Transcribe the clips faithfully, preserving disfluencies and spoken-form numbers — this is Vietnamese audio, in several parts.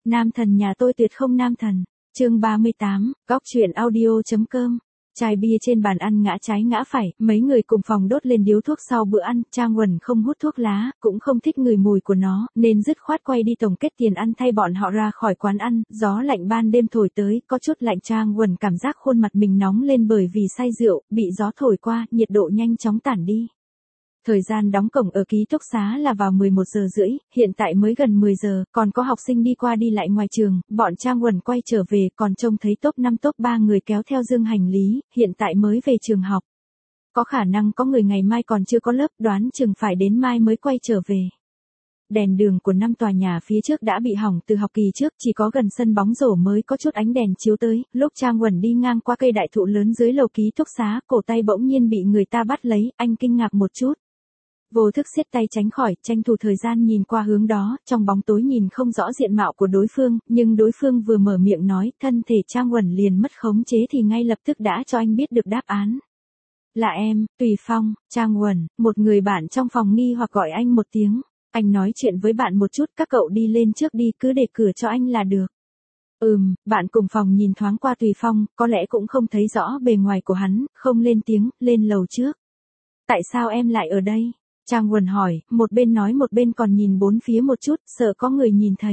Nam thần nhà tôi tuyệt không nam thần. Chương ba mươi tám, góc chuyện audio.com. Chai bia trên bàn ăn ngã trái ngã phải, mấy người cùng phòng đốt lên điếu thuốc sau bữa ăn, Trang Uẩn không hút thuốc lá, cũng không thích người mùi của nó, nên dứt khoát quay đi tổng kết tiền ăn thay bọn họ ra khỏi quán ăn, gió lạnh ban đêm thổi tới, có chút lạnh. Trang Uẩn cảm giác khuôn mặt mình nóng lên bởi vì say rượu, bị gió thổi qua, nhiệt độ nhanh chóng tản đi. Thời gian đóng cổng ở ký túc xá là vào mười một giờ rưỡi, hiện tại mới gần mười giờ, còn có học sinh đi qua đi lại ngoài trường, bọn Trang Uẩn quay trở về còn trông thấy top năm top ba người kéo theo dương hành lý, hiện tại mới về trường học. Có khả năng có người ngày mai còn chưa có lớp, đoán chừng phải đến mai mới quay trở về. Đèn đường của năm tòa nhà phía trước đã bị hỏng từ học kỳ trước, chỉ có gần sân bóng rổ mới có chút ánh đèn chiếu tới. Lúc Trang Uẩn đi ngang qua cây đại thụ lớn dưới lầu ký túc xá, cổ tay bỗng nhiên bị người ta bắt lấy, anh kinh ngạc một chút. Vô thức siết tay tránh khỏi, tranh thủ thời gian nhìn qua hướng đó, trong bóng tối nhìn không rõ diện mạo của đối phương, nhưng đối phương vừa mở miệng nói, thân thể Trang Uẩn liền mất khống chế thì ngay lập tức đã cho anh biết được đáp án. Là em, Tùy Phong. Trang Uẩn, một người bạn trong phòng nghi hoặc gọi anh một tiếng. Anh nói chuyện với bạn một chút, các cậu đi lên trước đi, cứ để cửa cho anh là được. Ừm, bạn cùng phòng nhìn thoáng qua Tùy Phong, có lẽ cũng không thấy rõ bề ngoài của hắn, không lên tiếng, lên lầu trước. Tại sao em lại ở đây? Trang Uẩn hỏi, một bên nói một bên còn nhìn bốn phía một chút, sợ có người nhìn thấy.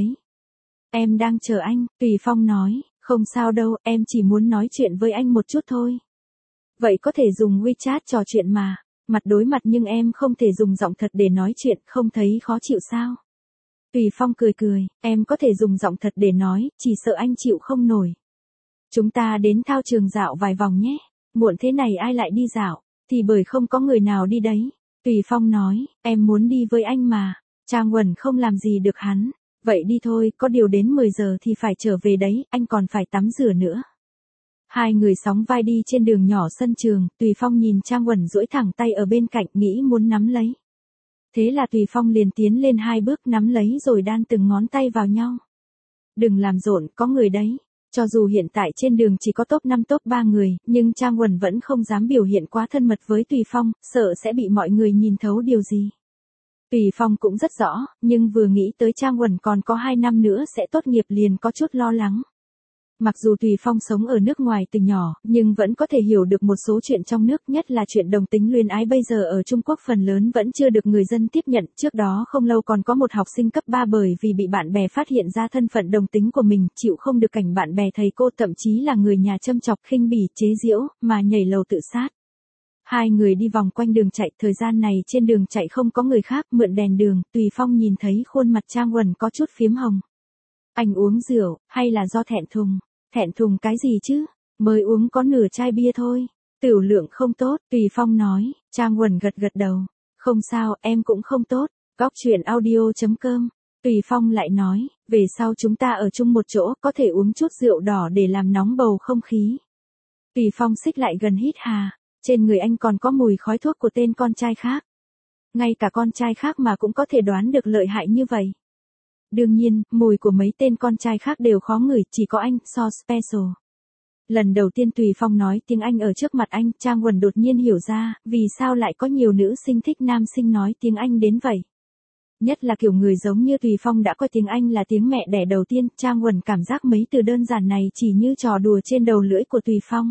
Em đang chờ anh, Tùy Phong nói, không sao đâu, em chỉ muốn nói chuyện với anh một chút thôi. Vậy có thể dùng WeChat trò chuyện mà, mặt đối mặt nhưng em không thể dùng giọng thật để nói chuyện, không thấy khó chịu sao? Tùy Phong cười cười, em có thể dùng giọng thật để nói, chỉ sợ anh chịu không nổi. Chúng ta đến thao trường dạo vài vòng nhé, muộn thế này ai lại đi dạo, thì bởi không có người nào đi đấy. Tùy Phong nói, em muốn đi với anh mà. Trang Uẩn không làm gì được hắn. Vậy đi thôi, có điều đến mười giờ thì phải trở về đấy, anh còn phải tắm rửa nữa. Hai người sóng vai đi trên đường nhỏ sân trường, Tùy Phong nhìn Trang Uẩn duỗi thẳng tay ở bên cạnh nghĩ muốn nắm lấy. Thế là Tùy Phong liền tiến lên hai bước nắm lấy rồi đan từng ngón tay vào nhau. Đừng làm rộn, có người đấy. Cho dù hiện tại trên đường chỉ có top năm top ba người, nhưng Trang Uẩn vẫn không dám biểu hiện quá thân mật với Tùy Phong, sợ sẽ bị mọi người nhìn thấu điều gì. Tùy Phong cũng rất rõ, nhưng vừa nghĩ tới Trang Uẩn còn có hai năm nữa sẽ tốt nghiệp liền có chút lo lắng. Mặc dù Tùy Phong sống ở nước ngoài từ nhỏ, nhưng vẫn có thể hiểu được một số chuyện trong nước, nhất là chuyện đồng tính luyến ái bây giờ ở Trung Quốc phần lớn vẫn chưa được người dân tiếp nhận. Trước đó không lâu còn có một học sinh cấp ba bởi vì bị bạn bè phát hiện ra thân phận đồng tính của mình, chịu không được cảnh bạn bè thầy cô thậm chí là người nhà châm chọc khinh bỉ chế giễu, mà nhảy lầu tự sát. Hai người đi vòng quanh đường chạy, thời gian này trên đường chạy không có người khác, mượn đèn đường, Tùy Phong nhìn thấy khuôn mặt Trang Uẩn có chút phím hồng. Anh uống rượu, hay là do thẹn thùng? Thẹn thùng cái gì chứ? Mới uống có nửa chai bia thôi. Tửu lượng không tốt, Tùy Phong nói. Trang Uẩn gật gật đầu. Không sao, em cũng không tốt. Góc chuyện audio.com. Tùy Phong lại nói, về sau chúng ta ở chung một chỗ, có thể uống chút rượu đỏ để làm nóng bầu không khí. Tùy Phong xích lại gần hít hà. Trên người anh còn có mùi khói thuốc của tên con trai khác. Ngay cả con trai khác mà cũng có thể đoán được lợi hại như vậy. Đương nhiên, mùi của mấy tên con trai khác đều khó ngửi, chỉ có anh, so special. Lần đầu tiên Tùy Phong nói tiếng Anh ở trước mặt anh, Trang Uẩn đột nhiên hiểu ra, vì sao lại có nhiều nữ sinh thích nam sinh nói tiếng Anh đến vậy. Nhất là kiểu người giống như Tùy Phong đã coi tiếng Anh là tiếng mẹ đẻ đầu tiên, Trang Uẩn cảm giác mấy từ đơn giản này chỉ như trò đùa trên đầu lưỡi của Tùy Phong.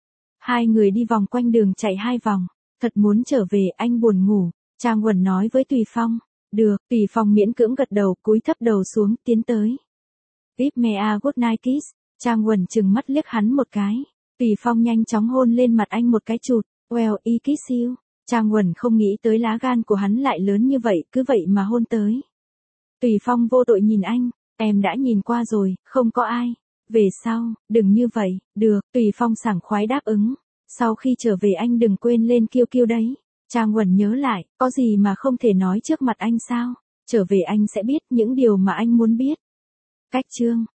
Hai người đi vòng quanh đường chạy hai vòng, thật muốn trở về, anh buồn ngủ, Trang Uẩn nói với Tùy Phong. Được, Tùy Phong miễn cưỡng gật đầu, cúi thấp đầu xuống, tiến tới. Give me a good night kiss. Trang Uẩn chừng mắt liếc hắn một cái. Tùy Phong nhanh chóng hôn lên mặt anh một cái chụt. Well, I kiss you. Trang Uẩn không nghĩ tới lá gan của hắn lại lớn như vậy, cứ vậy mà hôn tới. Tùy Phong vô tội nhìn anh. Em đã nhìn qua rồi, không có ai. Về sau, đừng như vậy. Được, Tùy Phong sảng khoái đáp ứng. Sau khi trở về anh đừng quên lên kiêu kiêu đấy. Trang Uẩn nhớ lại, có gì mà không thể nói trước mặt anh sao? Trở về anh sẽ biết những điều mà anh muốn biết. Cách chương